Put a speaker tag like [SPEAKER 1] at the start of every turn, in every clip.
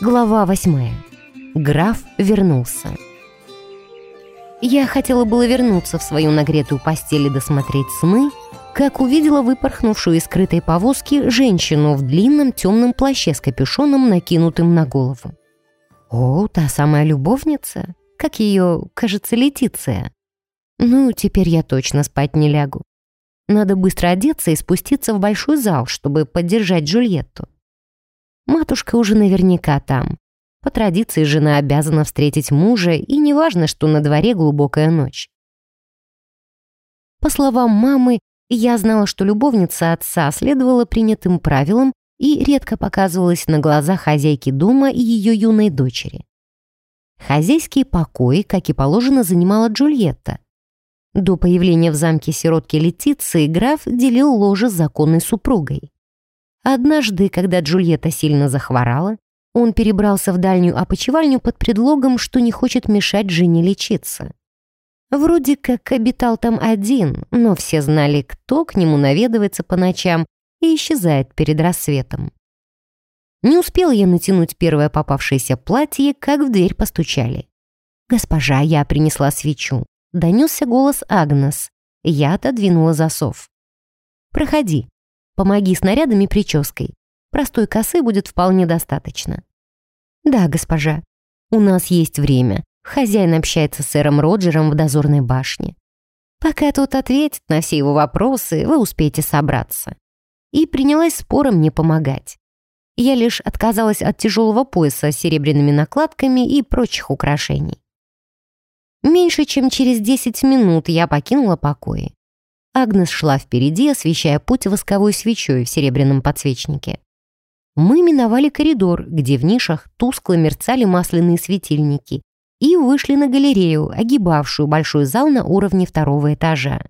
[SPEAKER 1] Глава 8. Граф вернулся. Я хотела было вернуться в свою нагретую постель и досмотреть сны, как увидела выпорхнувшую из скрытой повозки женщину в длинном темном плаще с капюшоном, накинутым на голову. О, та самая любовница, как ее, кажется, Летиция. Ну, теперь я точно спать не лягу. Надо быстро одеться и спуститься в большой зал, чтобы поддержать Джульетту. Матушка уже наверняка там. По традиции жена обязана встретить мужа, и неважно, что на дворе глубокая ночь. По словам мамы, я знала, что любовница отца следовала принятым правилам и редко показывалась на глаза хозяйки дома и ее юной дочери. Хозяйские покои, как и положено, занимала Джульетта. До появления в замке сиротки Летиции граф делил ложе с законной супругой. Однажды, когда Джульетта сильно захворала, он перебрался в дальнюю опочивальню под предлогом, что не хочет мешать жене лечиться. Вроде как обитал там один, но все знали, кто к нему наведывается по ночам и исчезает перед рассветом. Не успела я натянуть первое попавшееся платье, как в дверь постучали. «Госпожа, я принесла свечу», — донесся голос Агнес. Я отодвинула засов. «Проходи. Помоги с нарядами и прической. Простой косы будет вполне достаточно». «Да, госпожа. У нас есть время. Хозяин общается с сэром Роджером в дозорной башне. Пока тот ответит на все его вопросы, вы успеете собраться». И принялась спором мне помогать. Я лишь отказалась от тяжелого пояса с серебряными накладками и прочих украшений. Меньше чем через 10 минут я покинула покои. Агнес шла впереди, освещая путь восковой свечой в серебряном подсвечнике. Мы миновали коридор, где в нишах тускло мерцали масляные светильники, и вышли на галерею, огибавшую большой зал на уровне 2-го этажа.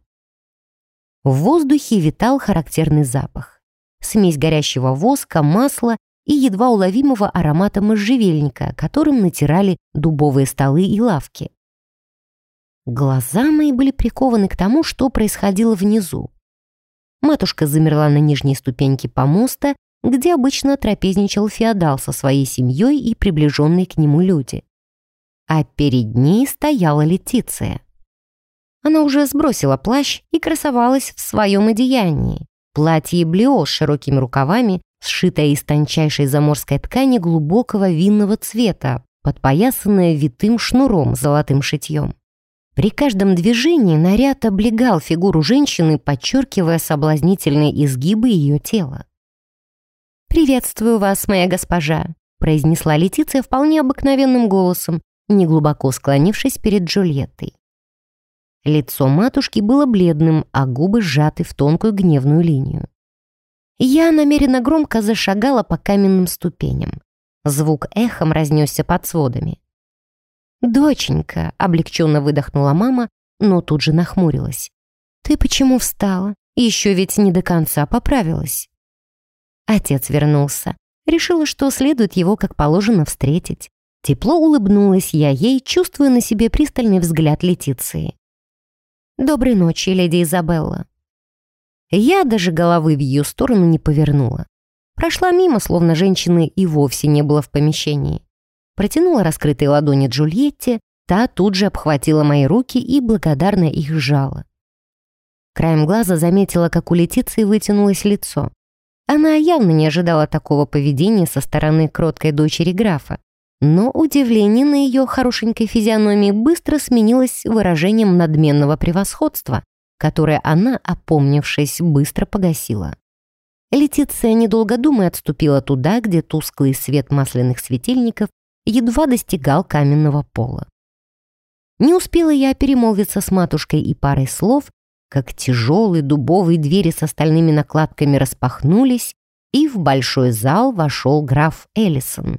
[SPEAKER 1] В воздухе витал характерный запах. Смесь горящего воска, масла и едва уловимого аромата можжевельника, которым натирали дубовые столы и лавки. Глаза мои были прикованы к тому, что происходило внизу. Матушка замерла на нижней ступеньке помоста, где обычно трапезничал феодал со своей семьей и приближенные к нему люди. А перед ней стояла Летиция. Она уже сбросила плащ и красовалась в своем одеянии. Платье блео с широкими рукавами, сшитое из тончайшей заморской ткани глубокого винного цвета, подпоясанное витым шнуром с золотым шитьем. При каждом движении наряд облегал фигуру женщины, подчеркивая соблазнительные изгибы ее тела. «Приветствую вас, моя госпожа», — произнесла Летиция вполне обыкновенным голосом, неглубоко склонившись перед Джульеттой. Лицо матушки было бледным, а губы сжаты в тонкую гневную линию. Я намеренно громко зашагала по каменным ступеням. Звук эхом разнесся под сводами. «Доченька», — облегченно выдохнула мама, но тут же нахмурилась. «Ты почему встала? Еще ведь не до конца поправилась». Отец вернулся. Решила, что следует его как положено встретить. Тепло улыбнулась я ей, чувствуя на себе пристальный взгляд Летиции. «Доброй ночи, леди Изабелла». Я даже головы в ее сторону не повернула. Прошла мимо, словно женщины и вовсе не было в помещении. Протянула раскрытые ладони Джульетте, та тут же обхватила мои руки и благодарно их сжала. Краем глаза заметила, как у Летиции вытянулось лицо. Она явно не ожидала такого поведения со стороны кроткой дочери графа, но удивление на ее хорошенькой физиономии быстро сменилось выражением надменного превосходства, которое она, опомнившись, быстро погасила. Летиция, недолго думая, отступила туда, где тусклый свет масляных светильников едва достигал каменного пола. Не успела я перемолвиться с матушкой и парой слов, как тяжелые дубовые двери с остальными накладками распахнулись, и в большой зал вошел граф Эллисон.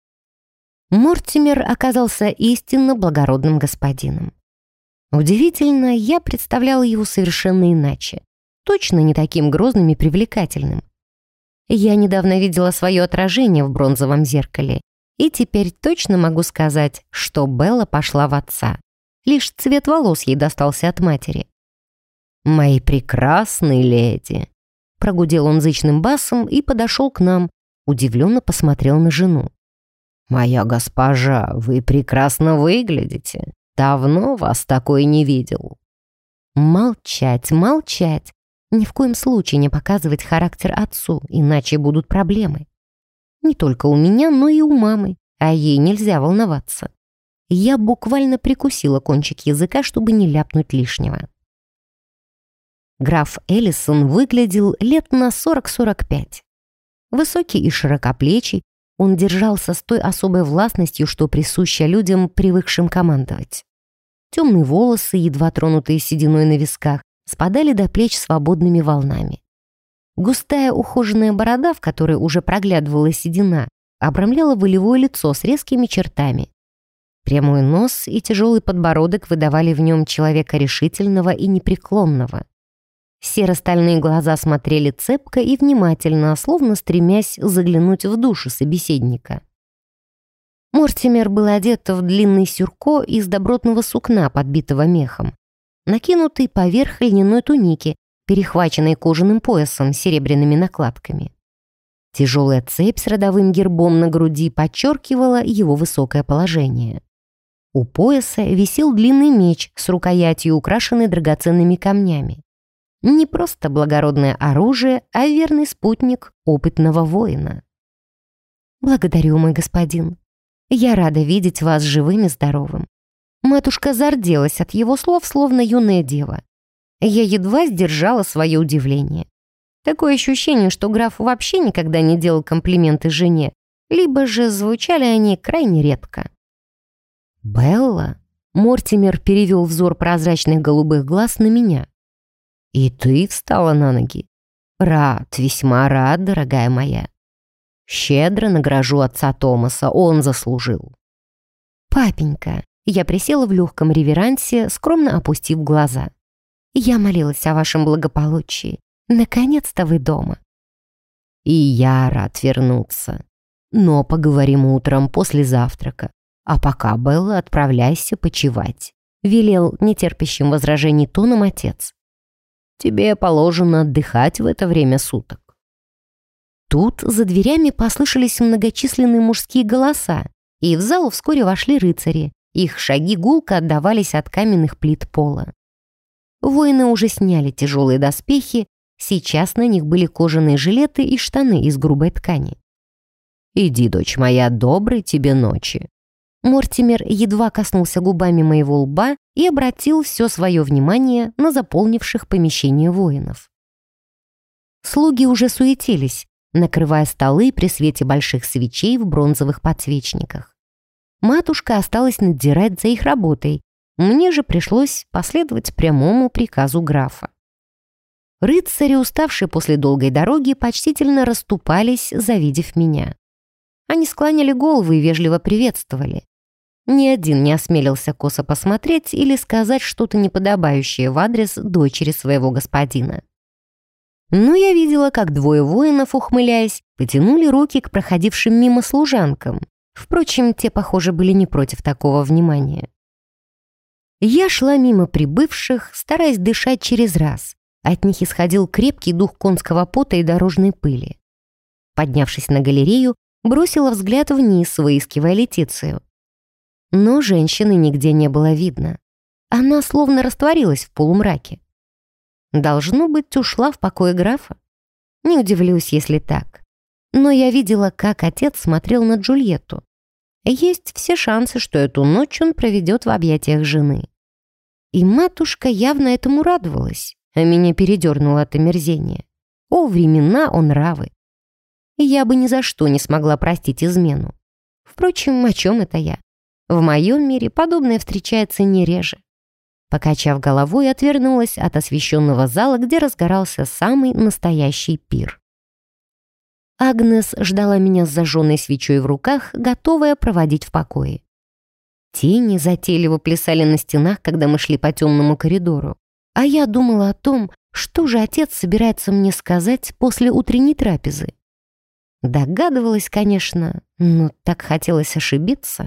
[SPEAKER 1] Мортимер оказался истинно благородным господином. Удивительно, я представляла его совершенно иначе, точно не таким грозным и привлекательным. Я недавно видела свое отражение в бронзовом зеркале, и теперь точно могу сказать, что Белла пошла в отца. Лишь цвет волос ей достался от матери. «Мои прекрасные леди!» Прогудел он зычным басом и подошел к нам, удивленно посмотрел на жену. «Моя госпожа, вы прекрасно выглядите. Давно вас такой не видел». Молчать, молчать. Ни в коем случае не показывать характер отцу, иначе будут проблемы. Не только у меня, но и у мамы, а ей нельзя волноваться. Я буквально прикусила кончик языка, чтобы не ляпнуть лишнего. Граф Эллисон выглядел лет на 40-45. Высокий и широкоплечий, он держался с той особой властностью, что присуща людям, привыкшим командовать. Темные волосы, едва тронутые сединой на висках, спадали до плеч свободными волнами. Густая ухоженная борода, в которой уже проглядывала седина, обрамляла волевое лицо с резкими чертами. Прямой нос и тяжелый подбородок выдавали в нем человека решительного и непреклонного. Серо-стальные глаза смотрели цепко и внимательно, словно стремясь заглянуть в душу собеседника. Мортимер был одет в длинный сюрко из добротного сукна, подбитого мехом, накинутый поверх льняной туники, перехваченной кожаным поясом с серебряными накладками. Тяжелая цепь с родовым гербом на груди подчеркивала его высокое положение. У пояса висел длинный меч с рукоятью, украшенной драгоценными камнями. Не просто благородное оружие, а верный спутник опытного воина. «Благодарю, мой господин. Я рада видеть вас живым и здоровым». Матушка зарделась от его слов, словно юная дева. Я едва сдержала свое удивление. Такое ощущение, что граф вообще никогда не делал комплименты жене, либо же звучали они крайне редко. «Белла?» — Мортимер перевел взор прозрачных голубых глаз на меня. «И ты встала на ноги? Рад, весьма рад, дорогая моя. Щедро награжу отца Томаса, он заслужил». «Папенька», — я присела в легком реверансе, скромно опустив глаза. «Я молилась о вашем благополучии. Наконец-то вы дома». «И я рад вернуться. Но поговорим утром после завтрака. А пока, Белла, отправляйся почивать», — велел нетерпящим возражений тоном отец. «Тебе положено отдыхать в это время суток». Тут за дверями послышались многочисленные мужские голоса, и в зал вскоре вошли рыцари. Их шаги гулко отдавались от каменных плит пола. Воины уже сняли тяжелые доспехи, сейчас на них были кожаные жилеты и штаны из грубой ткани. «Иди, дочь моя, доброй тебе ночи». Мортимер едва коснулся губами моего лба и обратил все свое внимание на заполнивших помещение воинов. Слуги уже суетились, накрывая столы при свете больших свечей в бронзовых подсвечниках. Матушка осталась надзирать за их работой, мне же пришлось последовать прямому приказу графа. Рыцари, уставшие после долгой дороги, почтительно расступались, завидев меня. Они склоняли головы и вежливо приветствовали. Ни один не осмелился косо посмотреть или сказать что-то неподобающее в адрес дочери своего господина. Но я видела, как двое воинов, ухмыляясь, потянули руки к проходившим мимо служанкам. Впрочем, те, похоже, были не против такого внимания. Я шла мимо прибывших, стараясь дышать через раз. От них исходил крепкий дух конского пота и дорожной пыли. Поднявшись на галерею, бросила взгляд вниз, выискивая Летицию. Но женщины нигде не было видно. Она словно растворилась в полумраке. Должно быть, ушла в покой графа. Не удивлюсь, если так. Но я видела, как отец смотрел на Джульетту. Есть все шансы, что эту ночь он проведет в объятиях жены. И матушка явно этому радовалась, а меня передернуло от омерзения. О, времена, о нравы! Я бы ни за что не смогла простить измену. Впрочем, о чем это я? В моем мире подобное встречается не реже. Покачав головой, отвернулась от освещенного зала, где разгорался самый настоящий пир. Агнес ждала меня с зажженной свечой в руках, готовая проводить в покое. Тени затейливо плясали на стенах, когда мы шли по темному коридору. А я думала о том, что же отец собирается мне сказать после утренней трапезы. Догадывалась, конечно, но так хотелось ошибиться.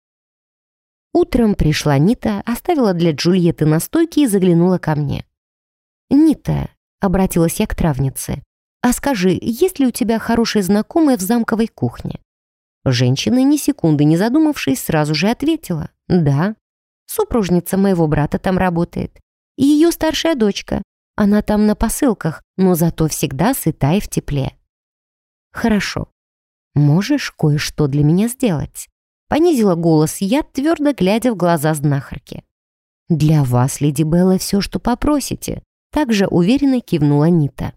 [SPEAKER 1] Утром пришла Нита, оставила для Джульетты настойки и заглянула ко мне. «Нита», — обратилась я к травнице, — «а скажи, есть ли у тебя хорошие знакомые в замковой кухне?» Женщина, ни секунды не задумавшись, сразу же ответила: «Да, супружница моего брата там работает. И ее старшая дочка. Она там на посылках, но зато всегда сыта и в тепле». «Хорошо. Можешь кое-что для меня сделать?» Понизила голос я, твердо глядя в глаза знахарки. «Для вас, леди Белла, все, что попросите», также уверенно кивнула Нита.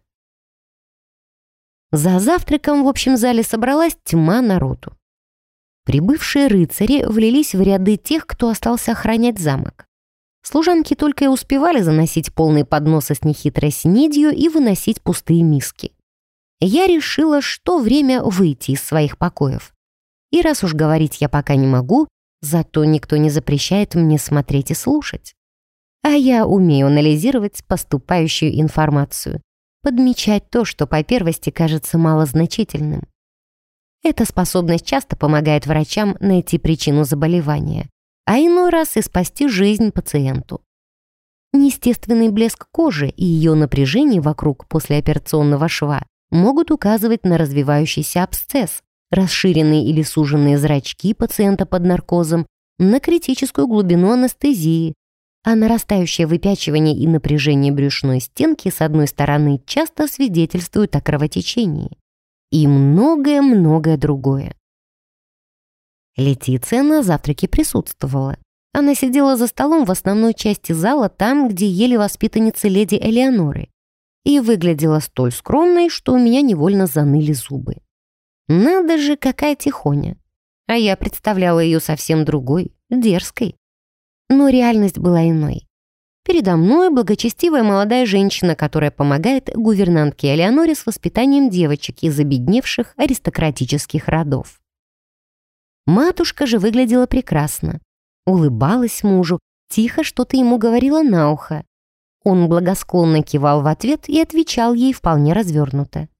[SPEAKER 1] За завтраком в общем зале собралась тьма народу. Прибывшие рыцари влились в ряды тех, кто остался охранять замок. Служанки только и успевали заносить полные подносы с нехитрой снедью и выносить пустые миски. Я решила, что время выйти из своих покоев. И раз уж говорить я пока не могу, зато никто не запрещает мне смотреть и слушать. А я умею анализировать поступающую информацию, подмечать то, что по первости кажется малозначительным. Эта способность часто помогает врачам найти причину заболевания, а иной раз и спасти жизнь пациенту. Неестественный блеск кожи и ее напряжение вокруг послеоперационного шва могут указывать на развивающийся абсцесс, расширенные или суженные зрачки пациента под наркозом, на критическую глубину анестезии, а нарастающее выпячивание и напряжение брюшной стенки с одной стороны часто свидетельствуют о кровотечении. И многое-многое другое. Летиция на завтраке присутствовала. Она сидела за столом в основной части зала, там, где ели воспитанницы леди Элеоноры, и выглядела столь скромной, что у меня невольно заныли зубы. Надо же, какая тихоня. А я представляла ее совсем другой, дерзкой. Но реальность была иной. Передо мной благочестивая молодая женщина, которая помогает гувернантке Элеоноре с воспитанием девочек из обедневших аристократических родов. Матушка же выглядела прекрасно. Улыбалась мужу, тихо что-то ему говорила на ухо. Он благосклонно кивал в ответ и отвечал ей вполне развернуто.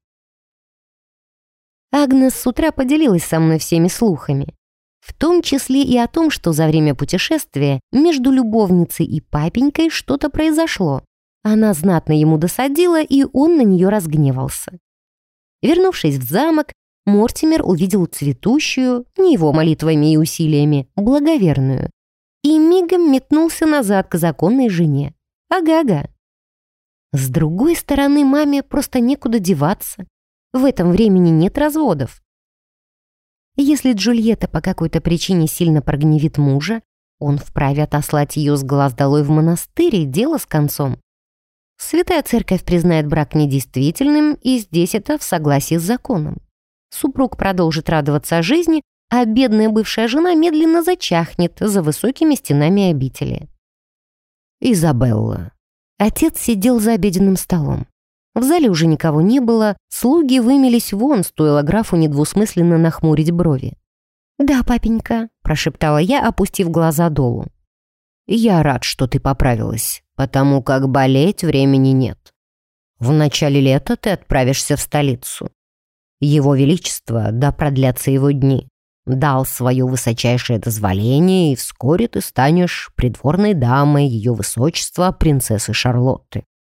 [SPEAKER 1] Агнес с утра поделилась со мной всеми слухами, в том числе и о том, что за время путешествия между любовницей и папенькой что-то произошло. Она знатно ему досадила, и он на нее разгневался. Вернувшись в замок, Мортимер увидел цветущую, не его молитвами и усилиями, благоверную, и мигом метнулся назад к законной жене. Ага-ага. С другой стороны, маме просто некуда деваться. В этом времени нет разводов. Если Джульетта по какой-то причине сильно прогневит мужа, он вправе отослать ее с глаз долой в монастырь, и дело с концом. Святая Церковь признает брак недействительным, и здесь это в согласии с законом. Супруг продолжит радоваться жизни, а бедная бывшая жена медленно зачахнет за высокими стенами обители. Изабелла. Отец сидел за обеденным столом. В зале уже никого не было, слуги вымелись вон, стоило графу недвусмысленно нахмурить брови. «Да, папенька», — прошептала я, опустив глаза долу. «Я рад, что ты поправилась, потому как болеть времени нет. В начале лета ты отправишься в столицу. Его Величество, да продлятся его дни, дал свое высочайшее дозволение, и вскоре ты станешь придворной дамой Ее Высочества принцессы Шарлотты.